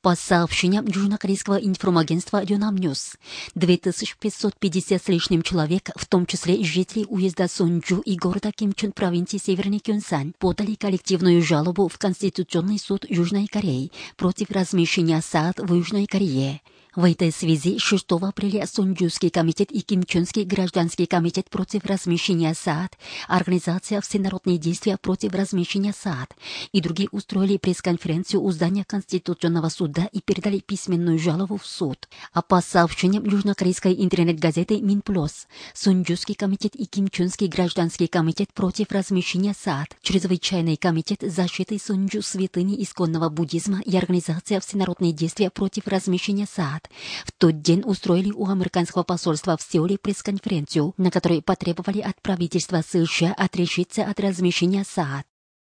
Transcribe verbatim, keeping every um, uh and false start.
По сообщениям южнокорейского информагентства Yonhap News, две тысячи пятьсот пятьдесят с лишним человек, в том числе жители уезда Сонджу и города Кимчон провинции Северный Кёнсан, подали коллективную жалобу в Конституционный суд Южной Кореи против размещения САД в Южной Корее. В этой связи шестого апреля Сонджуский комитет и Кимчонский гражданский комитет против размещения САД, Организация Всенародные действия против размещения САД и другие устроили пресс-конференцию у здания Конституционного суда и передали письменную жалобу в суд. А по сообщениям южнокорейской интернет-газеты Минплюс, Сонджуский комитет и Кимчонский гражданский комитет против размещения САД, Чрезвычайный комитет защиты Сонджу святыни исконного буддизма и Организация Всенародные действия против размещения САД в тот день устроили у американского посольства в Сеуле пресс-конференцию, на которой потребовали от правительства США отрешиться от размещения САД.